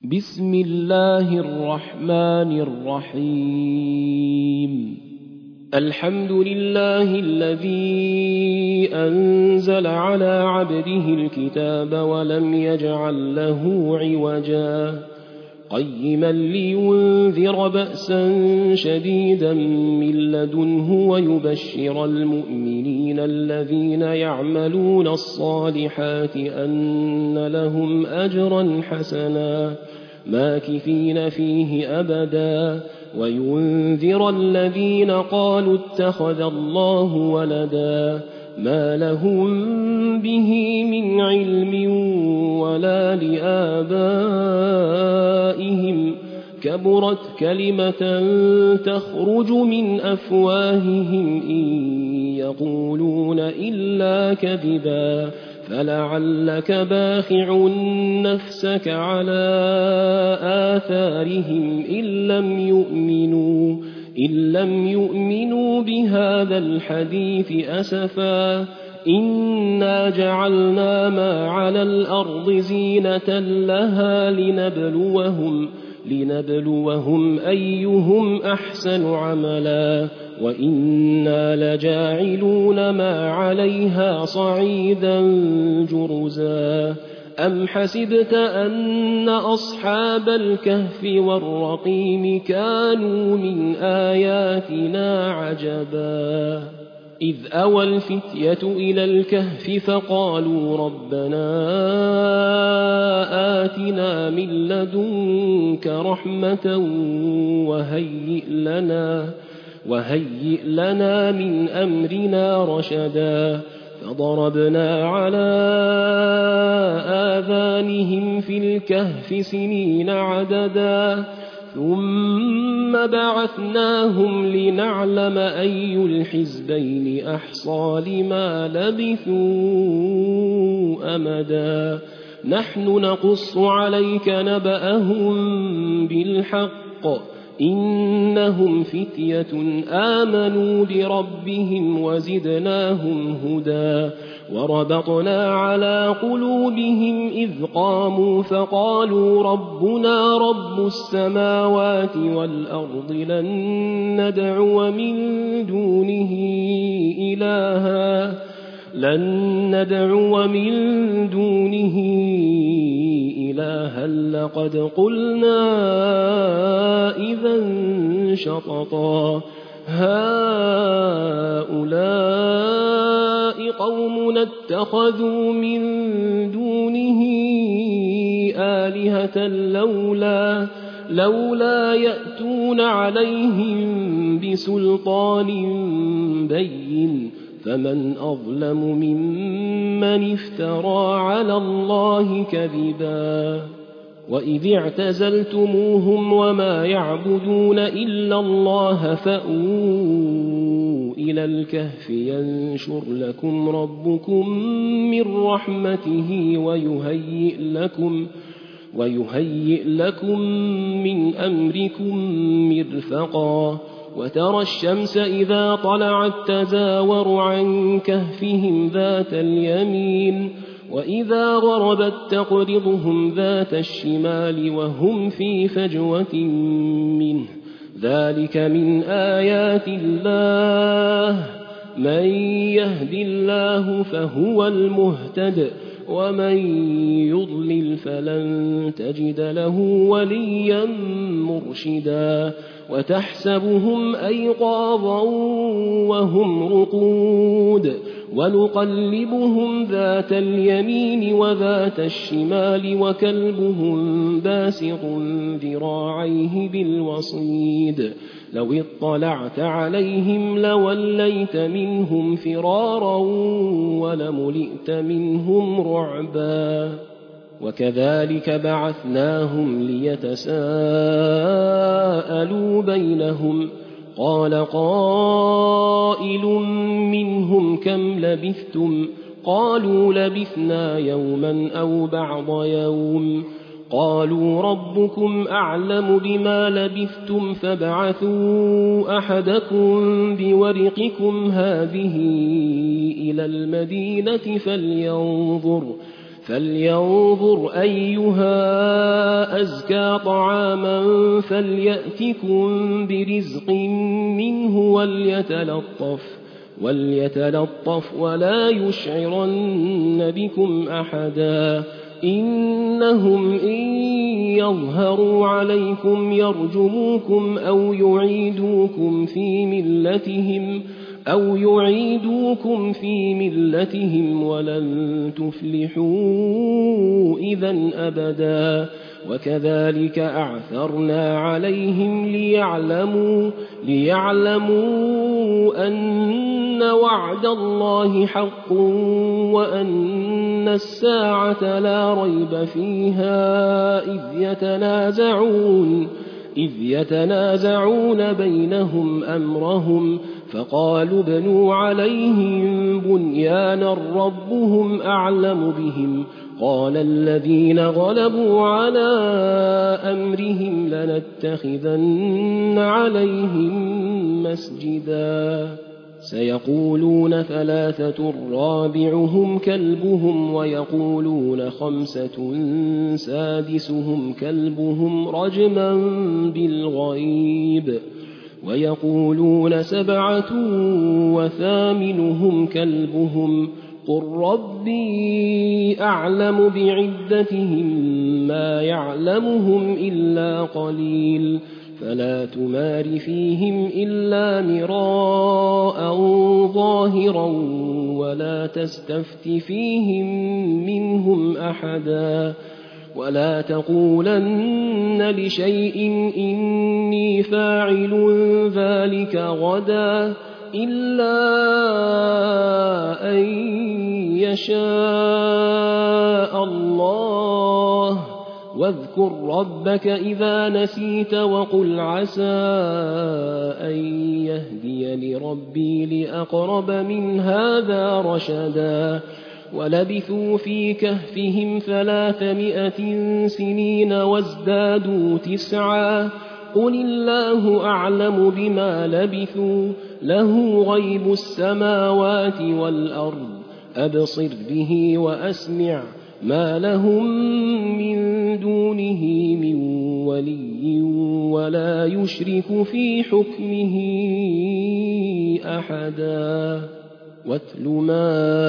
بسم الله الرحمن الرحيم. الحمد لله الذي أنزل على عبده الكتاب ولم يجعل له عوجا قيما لينذر بأسا شديدا من لدنه ويبشر المؤمنين الذين يعملون الصالحات أن لهم أجرا حسنا ماكثين فيه أبدا وينذر الذين قالوا اتخذ الله ولدا ما لهم به من علم ولا لآبائهم كبرت كلمة تخرج من أفواههم إن يقولون إلا كذبا فلعلك باخع نفسك على آثارهم إن لم يؤمنوا بهذا الحديث أسفا إنا جعلنا ما على الأرض زينة لها لنبلوهم أيهم أحسن عملا وإنا لجاعلون ما عليها صعيدا جرزا أم حسبت أن أصحاب الكهف والرقيم كانوا من آياتنا عجبا إذ أوى الفتية إلى الكهف فقالوا ربنا آتنا من لدنك رحمة وهيئ لنا من أمرنا رشدا فضربنا على آذانهم في الكهف سنين عددا ثم بعثناهم لنعلم أي الحزبين أحصى لما لبثوا أمدا نحن نقص عليك نبأهم بالحق إنهم فتية آمنوا بربهم وزدناهم هدى وربطنا على قلوبهم إذ قاموا فقالوا ربنا رب السماوات والأرض لن ندعو من دونه إلها لقد قلنا إذا شططا هؤلاء قومنا اتخذوا من دونه آلهة لولا يأتون عليهم بسلطان بين فمن أظلم ممن افترى على الله كذبا وإذ اعتزلتموهم وما يعبدون إلا الله فأووا إلى الكهف ينشر لكم ربكم من رحمته ويهيئ لكم من أمركم مرفقا وترى الشمس إذا طلعت تزاور عن كهفهم ذات اليمين وإذا غربت تقرضهم ذات الشمال وهم في فجوة منه ذلك من آيات الله من يهد الله فهو المهتد ومن يضلل فلن تجد له وليا مرشدا وتحسبهم أيقاظا وهم رقود ونقلبهم ذات اليمين وذات الشمال وكلبهم باسط ذراعيه بالوصيد لو اطلعت عليهم لوليت منهم فرارا ولملئت منهم رعبا وكذلك بعثناهم ليتساءلوا بينهم قال قائل منهم كم لبثتم قالوا لبثنا يوما أو بعض يوم قالوا ربكم أعلم بما لبثتم فابعثوا أحدكم بورقكم هذه إلى المدينة فلينظر أيها أزكى طعاما فليأتكم برزق منه وليتلطف ولا يشعرن بكم أحدا إنهم إن يظهروا عليكم يرجموكم أو يعيدوكم في ملتهم ولن تفلحوا إذا أبدا وكذلك أعثرنا عليهم ليعلموا أن وعد الله حق وأن الساعة لا ريب فيها إذ يتنازعون بينهم أمرهم فقالوا ابنوا عليهم بنيانا ربهم أعلم بهم قال الذين غلبوا على أمرهم لنتخذن عليهم مسجدا سيقولون 3 رابعهم كلبهم ويقولون 5 سادسهم كلبهم رجما بالغيب ويقولون 7 وثامنهم كلبهم قل ربي أعلم بعدتهم ما يعلمهم إلا قليل فلا تمار فيهم إلا مراء ظاهرا ولا تستفت فيهم منهم أحدا ولا تقولن لشيء إني فاعل ذلك غدا إلا أن يشاء الله واذكر ربك إذا نسيت وقل عسى أن يهديني ربي لأقرب من هذا رشدا ولبثوا في كهفهم 300 سنين وازدادوا 9 قل الله أعلم بما لبثوا له غيب السماوات والأرض أبصر به وأسمع ما لهم من دونه من ولي ولا يشرك في حكمه أحدا واتل ما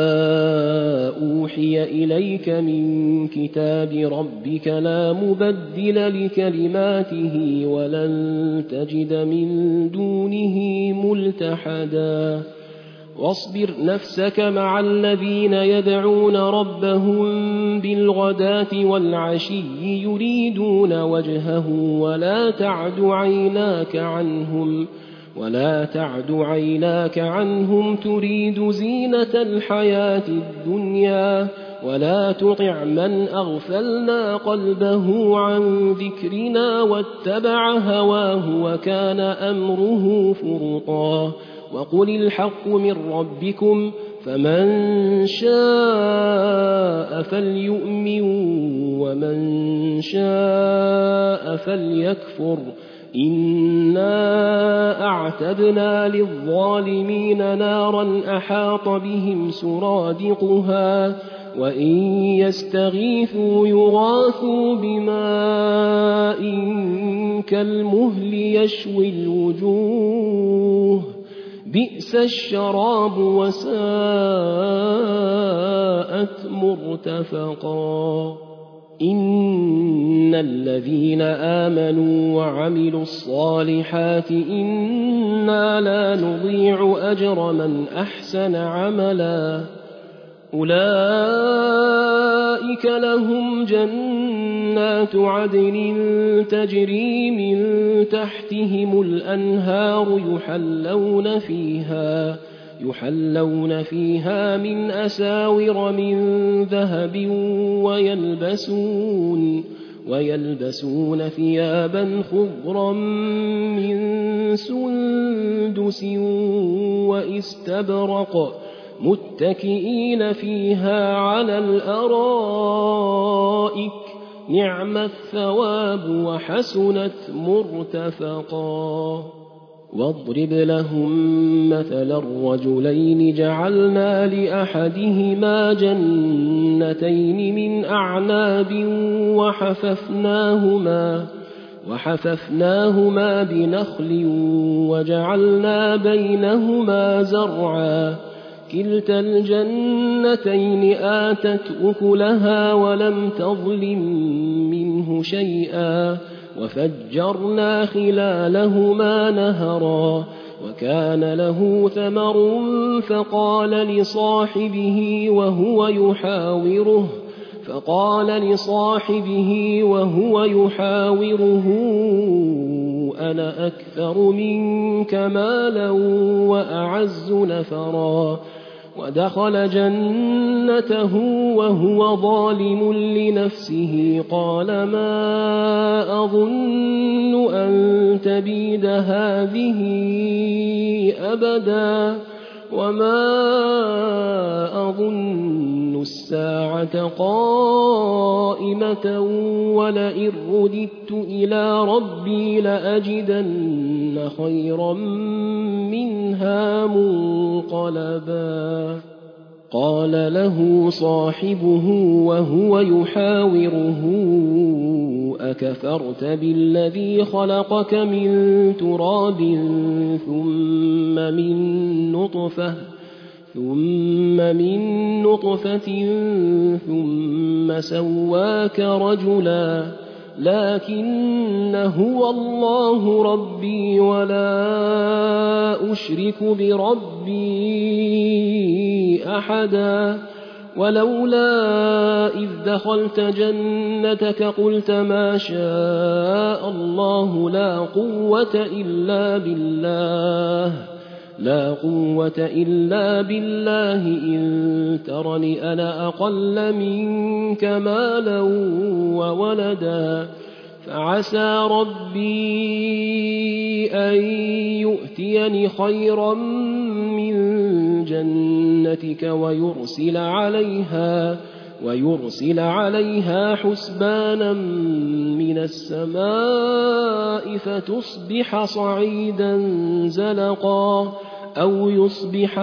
أوحي إليك من كتاب ربك لا مبدل لكلماته ولن تجد من دونه ملتحدا واصبر نفسك مع الذين يدعون ربهم بالغداة والعشي يريدون وجهه ولا تعد عيناك عنهم تريد زينة الحياة الدنيا ولا تطع من أغفلنا قلبه عن ذكرنا واتبع هواه وكان أمره فرطا وقل الحق من ربكم فمن شاء فليؤمن ومن شاء فليكفر إنا أعتدنا للظالمين نارا أحاط بهم سرادقها وإن يستغيثوا يغاثوا بماء كالمهل يشوي الوجوه بئس الشراب وساءت مرتفقا إن الذين آمنوا وعملوا الصالحات إنا لا نضيع أجر من أحسن عملا أولئك لهم جنات عدن تجري من تحتهم الأنهار يحلون فيها من أساور من ذهب ويلبسون ثيابا خضرا من سندس واستبرق متكئين فيها على الأرائك نعم الثواب وحسنت مرتفقا واضرب لهم مثلا الرجلين جعلنا لأحدهما جنتين من أعناب وحففناهما بنخل وجعلنا بينهما زرعا كلتا الجنتين آتت أكلها ولم تظلم منه شيئا وفجرنا خلالهما نهرا وكان له ثمر فقال لصاحبه وهو يحاوره أنا أكثر منك مالا وأعز نفرا ودخل جنته وهو ظالم لنفسه قال ما أظن أن تبيد هذه أبدا وما أظن الساعة قائمة ولئن رددت إلى ربي لأجدن خيرا منها منقلبا قال له صاحبه وهو يحاوره أكفرت بالذي خلقك من تراب ثم من نطفة ثم سواك رجلا لكن هو الله ربي ولا أشرك بربي أحدا ولولا إذ دخلت جنتك قلت ما شاء الله لا قوة إلا بالله إن ترني أنا أقل منك مالا وولدا فعسى ربي أن يؤتيني خيرا من جنتك ويرسل عليها حسبانا من السماء فتصبح صعيدا زلقا أو يصبح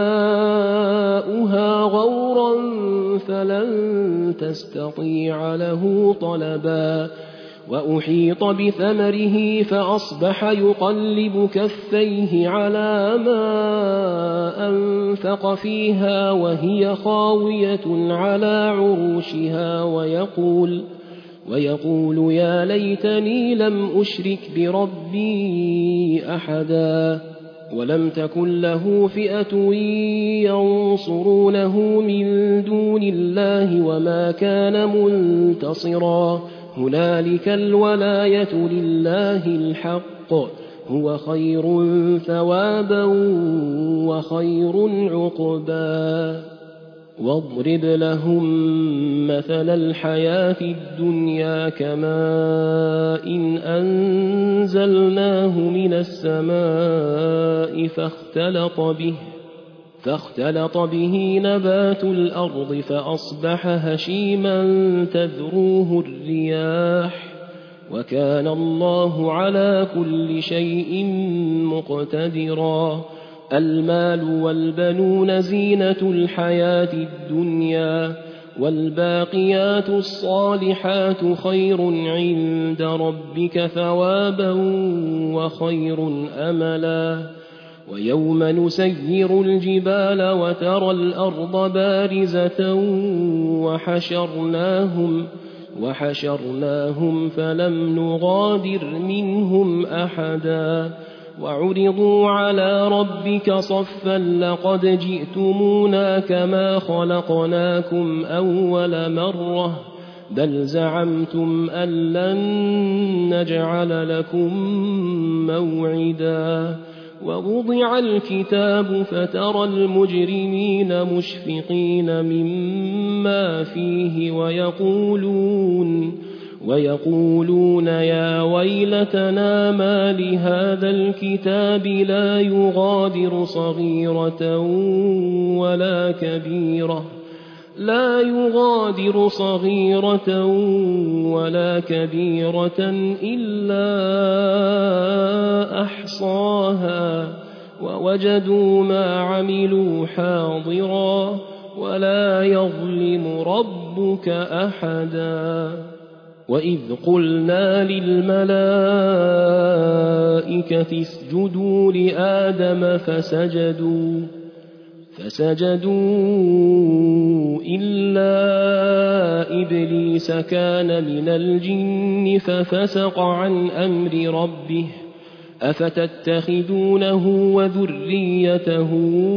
ماؤها غورا فلن تستطيع له طلبا وأحيط بثمره فأصبح يقلب كفيه على ما أنفق فيها وهي خاوية على عروشها ويقول يا ليتني لم أشرك بربي أحدا ولم تكن له فئة ينصرونه من دون الله وما كان منتصرا هنالك الولاية لله الحق هو خير ثوابا وخير عقبا واضرب لهم مثل الحياة الدنيا كماء إن أنزلناه من السماء فاختلط به نبات الأرض فأصبح هشيما تذروه الرياح وكان الله على كل شيء مقتدرا المال والبنون زينة الحياة الدنيا والباقيات الصالحات خير عند ربك ثوابا وخير أملا ويوم نسير الجبال وترى الأرض بارزة وحشرناهم فلم نغادر منهم أحدا وعرضوا على ربك صفا لقد جئتمونا كما خلقناكم أول مرة بل زعمتم أن لن نجعل لكم موعدا ووضع الكتاب فترى المجرمين مشفقين مما فيه ويقولون يا ويلتنا ما لهذا الكتاب لا يغادر صغيرة لا يغادر صغيرة ولا كبيرة إلا أحصاها ووجدوا ما عملوا حاضرا ولا يظلم ربك أحدا وإذ قلنا للملائكة اسجدوا لآدم فسجدوا إلا إبليس كان من الجن ففسق عن أمر ربه أفتتخذونه وذريته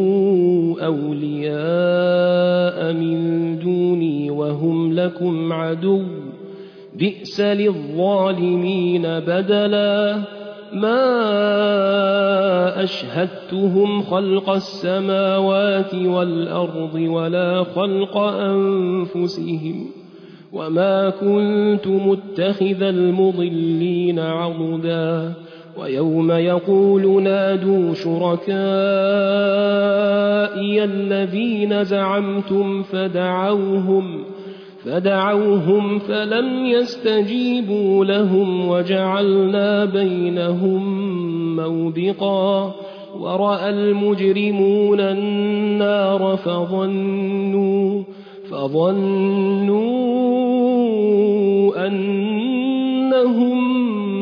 أولياء من دوني وهم لكم عدو بئس للظالمين بدلا ما أشهدتهم خلق السماوات والأرض ولا خلق أنفسهم وما كنت متخذ المضلين عضدا ويوم يقول نادوا شركائي الذين زعمتم فدعوهم فلم يستجيبوا لهم وجعلنا بينهم موبقا ورأى المجرمون النار فظنوا أنهم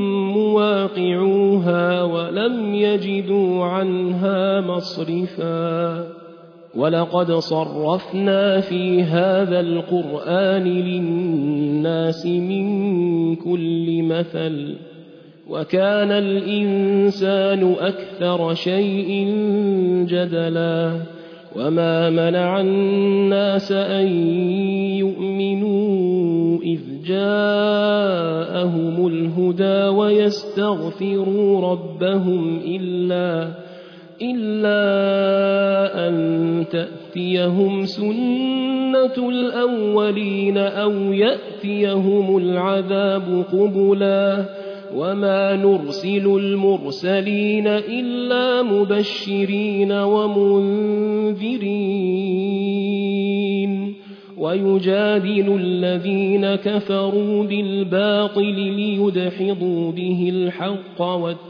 مواقعوها ولم يجدوا عنها مصرفا ولقد صرفنا في هذا القرآن للناس من كل مثل وكان الإنسان أكثر شيء جدلا وما منع الناس أن يؤمنوا إذ جاءهم الهدى ويستغفروا ربهم إلا أن تأتيهم سنة الأولين أو يأتيهم العذاب قبلا وما نرسل المرسلين إلا مبشرين ومنذرين ويجادل الذين كفروا بالباطل ليدحضوا به الحق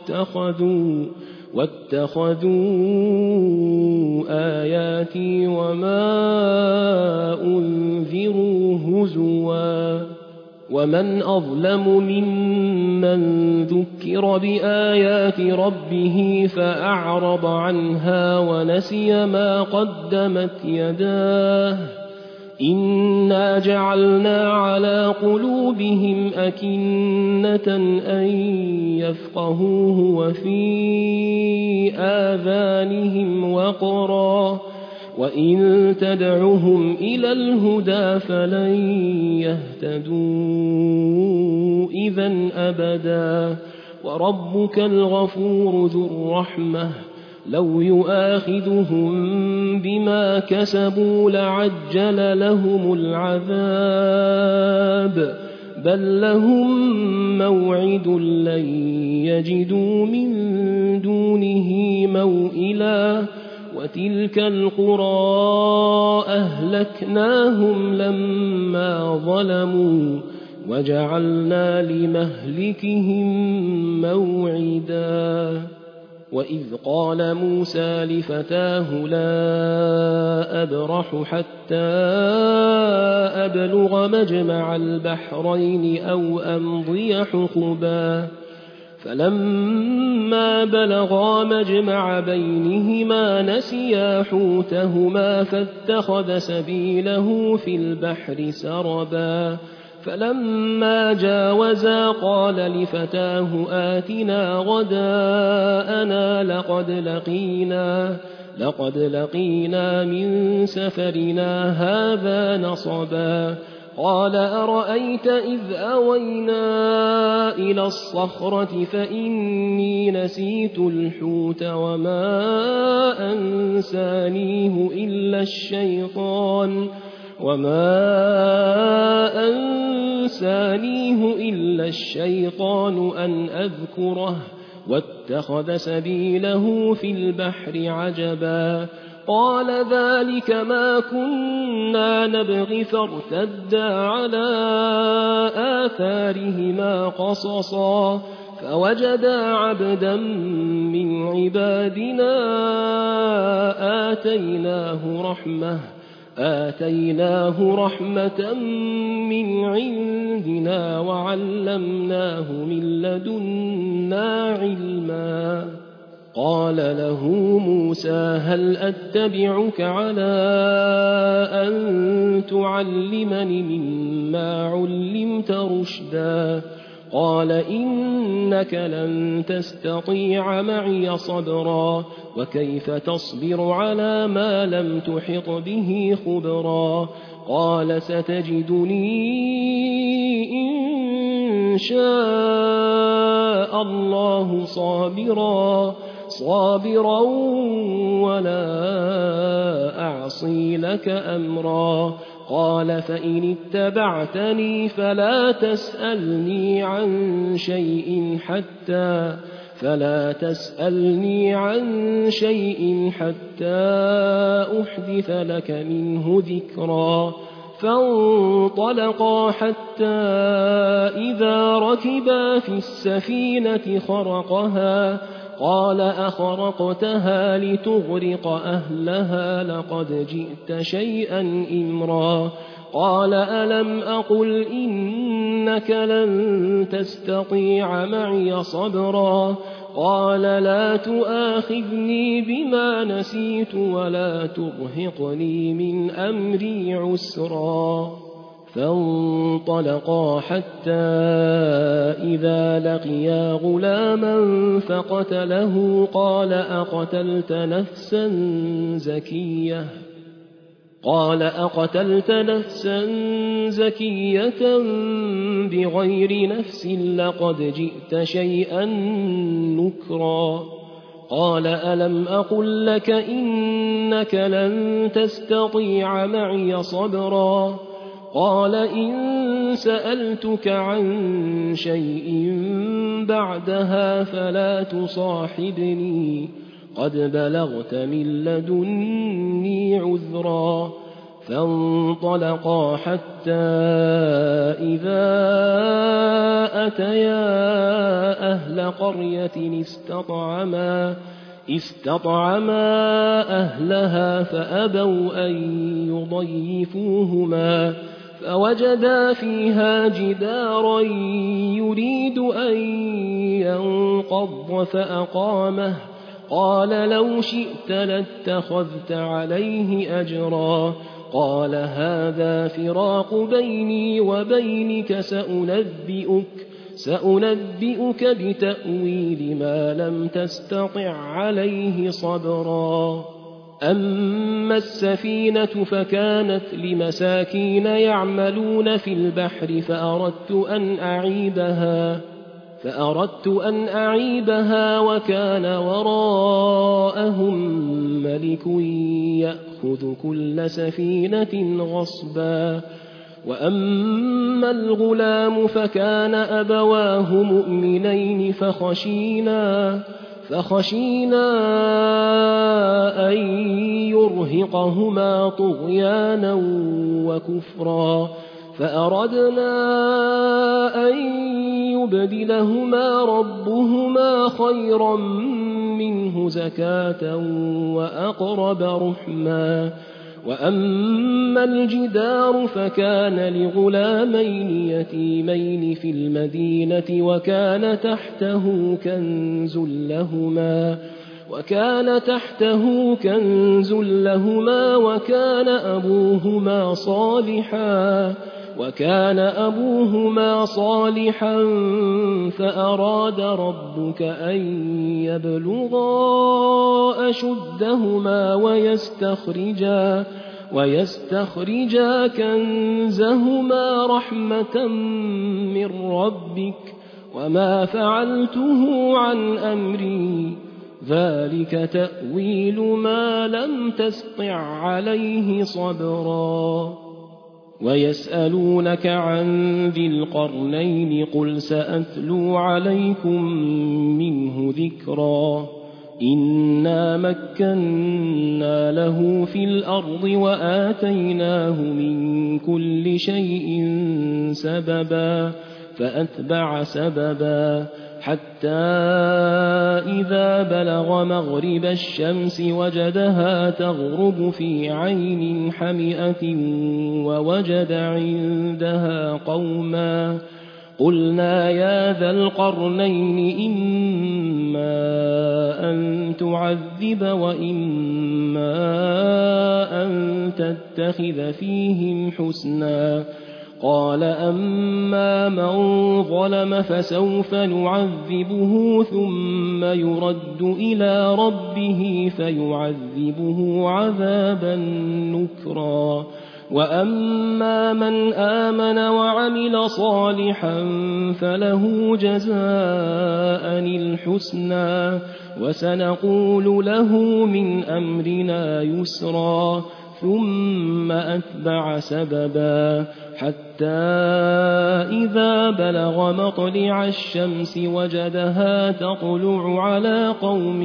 واتخذوا آياتي وما أنذروا هزوا ومن أظلم ممن ذكر بآيات ربه فأعرض عنها ونسي ما قدمت يداه إنا جعلنا على قلوبهم أكنة أن يفقهوه وفي آذانهم وقرا وإن تدعهم إلى الهدى فلن يهتدوا إذا أبدا وربك الغفور ذو الرحمة لو يؤاخذهم بما كسبوا لعجل لهم العذاب بل لهم موعد لن يجدوا من دونه موئلا وتلك القرى أهلكناهم لما ظلموا وجعلنا لمهلكهم موعدا وإذ قال موسى لفتاه لا أبرح حتى أبلغ مجمع البحرين أو أمضي حقبا فلما بلغا مجمع بينهما نسيا حوتهما فاتخذ سبيله في البحر سربا فلما جاوزا قال لفتاه آتنا غداءنا لقد لقينا من سفرنا هذا نصبا قال أرأيت إذ أوينا إلى الصخرة فإني نسيت الحوت وما أنسانيه إلا الشيطان أن أذكره واتخذ سبيله في البحر عجبا قال ذلك ما كنا نبغي فارتدا على آثارهما قصصا فوجدا عبدا من عبادنا آتيناه رحمة من عندنا وعلمناه من لدنا علما. قال له موسى هل أتبعك على أن تعلمني مما علمت رشدا قال إنك لن تستطيع معي صبرا وكيف تصبر على ما لم تحط به خبرا قال ستجدني إن شاء الله صابرا ولا أعصي لك أمرا قال فإن اتبعتني فلا تسألني عن شيء حتى أحدث لك منه ذكرا فانطلقا حتى إذا ركبا في السفينة خرقها قال أخرقتها لتغرق أهلها لقد جئت شيئا إمرا قال ألم أقل إنك لن تستطيع معي صبرا قال لا تؤاخذني بما نسيت ولا ترهقني من أمري عسرا فانطلقا حتى إذا لقيا غلاما فقتله قال أقتلت نفسا زكية بغير نفس لقد جئت شيئا نكرا قال ألم أقل لك إنك لن تستطيع معي صبرا قال إن سألتك عن شيء بعدها فلا تصاحبني قد بلغت من لدني عذرا فانطلقا حتى إذا أتيا أهل قرية استطعما أهلها فأبوا أن يضيفوهما فوجدا فيها جدارا يريد أن ينقض فأقامه قال لو شئت لاتخذت عليه أجرا قال هذا فراق بيني وبينك سأنبئك بتأويل ما لم تستطع عليه صبرا أما السفينة فكانت لمساكين يعملون في البحر فأردت أن أعيبها وكان وراءهم ملك يأخذ كل سفينة غصبا وأما الغلام فكان أبواه مؤمنين فخشينا أن يرهقهما طغيانا وكفرا فأردنا أن يبدلهما ربهما خيرا منه زكاة وأقرب رحما وأما الجدار فكان لغلامين يتيمين في المدينة وكان تحته كنز لهما وكان أبوهما صالحا فأراد ربك أن يبلغا أشدهما ويستخرجا كنزهما رحمة من ربك وما فعلته عن أمري ذلك تأويل ما لم تسطع عليه صبرا ويسألونك عن ذي القرنين قل سأتلو عليكم منه ذكرا إنا مكنا له في الأرض وآتيناه من كل شيء سببا فأتبع سببا حتى إذا بلغ مغرب الشمس وجدها تغرب في عين حمئة ووجد عندها قوما قلنا يا ذا القرنين إما أن تعذب وإما أن تتخذ فيهم حسنا قال أما من ظلم فسوف نعذبه ثم يرد إلى ربه فيعذبه عذابا نكرا وأما من آمن وعمل صالحا فله جزاء الحسنى وسنقول له من أمرنا يسرا ثم أتبع سببا حتى إذا بلغ مطلع الشمس وجدها تطلع على قوم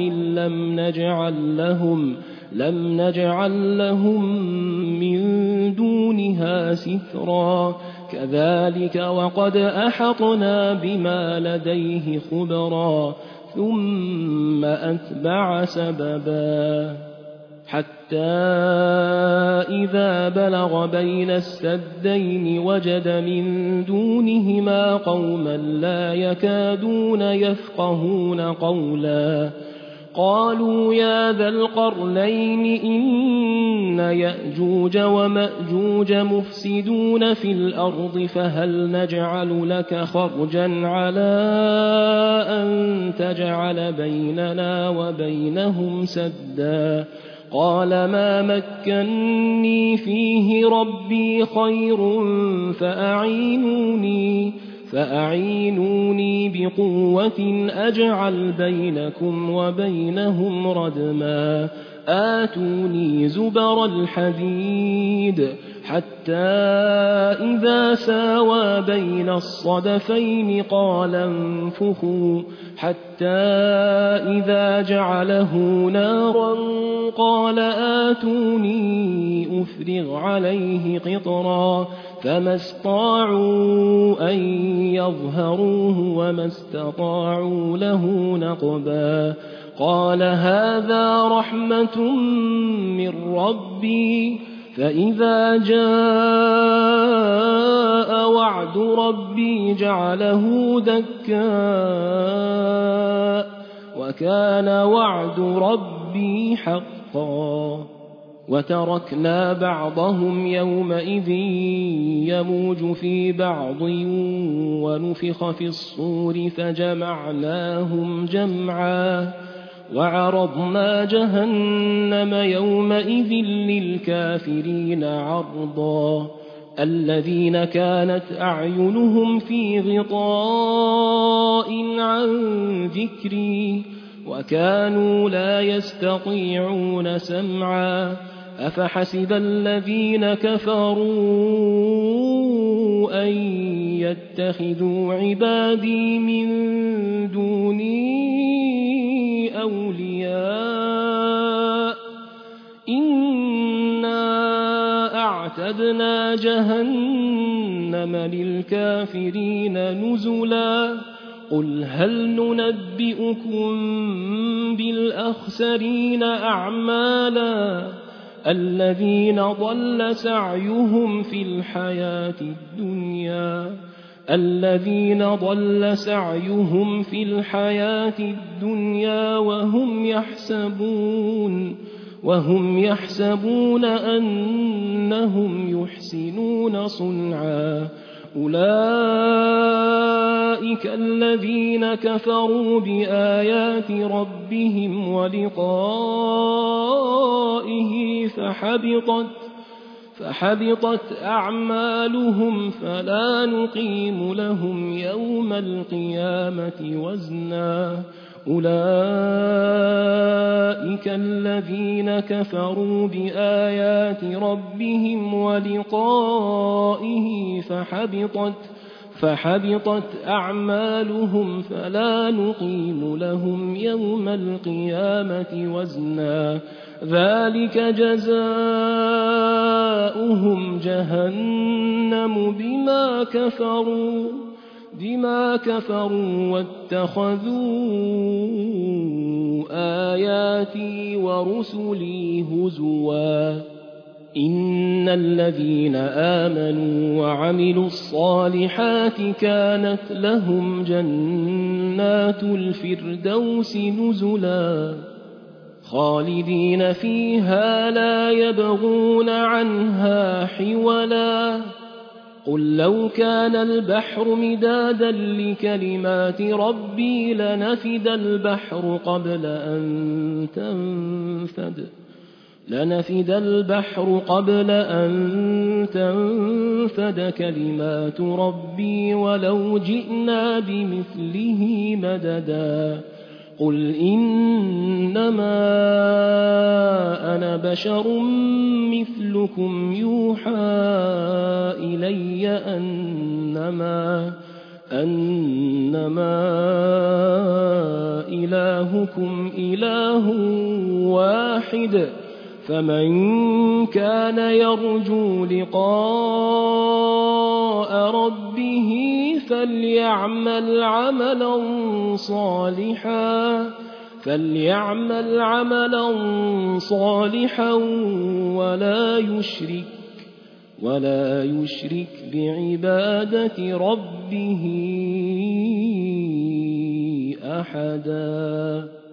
لم نجعل لهم من دونها سترا كذلك وقد أحطنا بما لديه خبرا ثم أتبع سببا حتى إذا بلغ بين السدين وجد من دونهما قوما لا يكادون يفقهون قولا قالوا يا ذا القرنين إن يأجوج ومأجوج مفسدون في الأرض فهل نجعل لك خرجا على أن تجعل بيننا وبينهم سدا قال ما مكني فيه ربي خير فأعينوني بقوة أجعل بينكم وبينهم ردما آتوني زبر الحديد حتى إذا ساوى بين الصدفين قال انفخوا حتى إذا جعله نارا قال آتوني أفرغ عليه قطرا فما استطاعوا أن يظهروه وما استطاعوا له نقبا قال هذا رحمة من ربي فإذا جاء وعد ربي جعله دكاء وكان وعد ربي حقا وتركنا بعضهم يومئذ يموج في بعض ونفخ في الصور فجمعناهم جمعا وعرضنا جهنم يومئذ للكافرين عرضا الذين كانت أعينهم في غطاء عن ذكري وكانوا لا يستطيعون سمعا أفحسب الذين كفروا أن يتخذوا عبادي من دوني أولياء إنا أعتدنا جهنم للكافرين نزلا قل هل ننبئكم بالأخسرين أعمالا الذين ضل سعيهم في الحياة الدنيا وهم يحسبون أنهم يحسنون صنعا أولئك الذين كفروا بآيات ربهم ولقائه فحبطت أعمالهم فلا نقيم لهم يوم القيامة وزنا أولئك الذين كفروا بآيات ربهم ولقائه فحبطت أعمالهم فلا نقيم لهم يوم القيامة وزنا ذلك جزاؤهم جهنم بما كفروا واتخذوا آياتي ورسلي هزوا إن الذين آمنوا وعملوا الصالحات كانت لهم جنات الفردوس نزلا خالدين فيها لا يبغون عنها حولا قل لو كان البحر مدادا لكلمات ربي لنفد البحر قبل أن تنفد كلمات ربي ولو جئنا بمثله مددا قل إنما أنا بشر مثلكم يوحى إلي أنما إلهكم إله واحد فمن كان يرجو لقاء ربه فليعمل عملا صالحا ولا يشرك بعبادة ربه أحدا.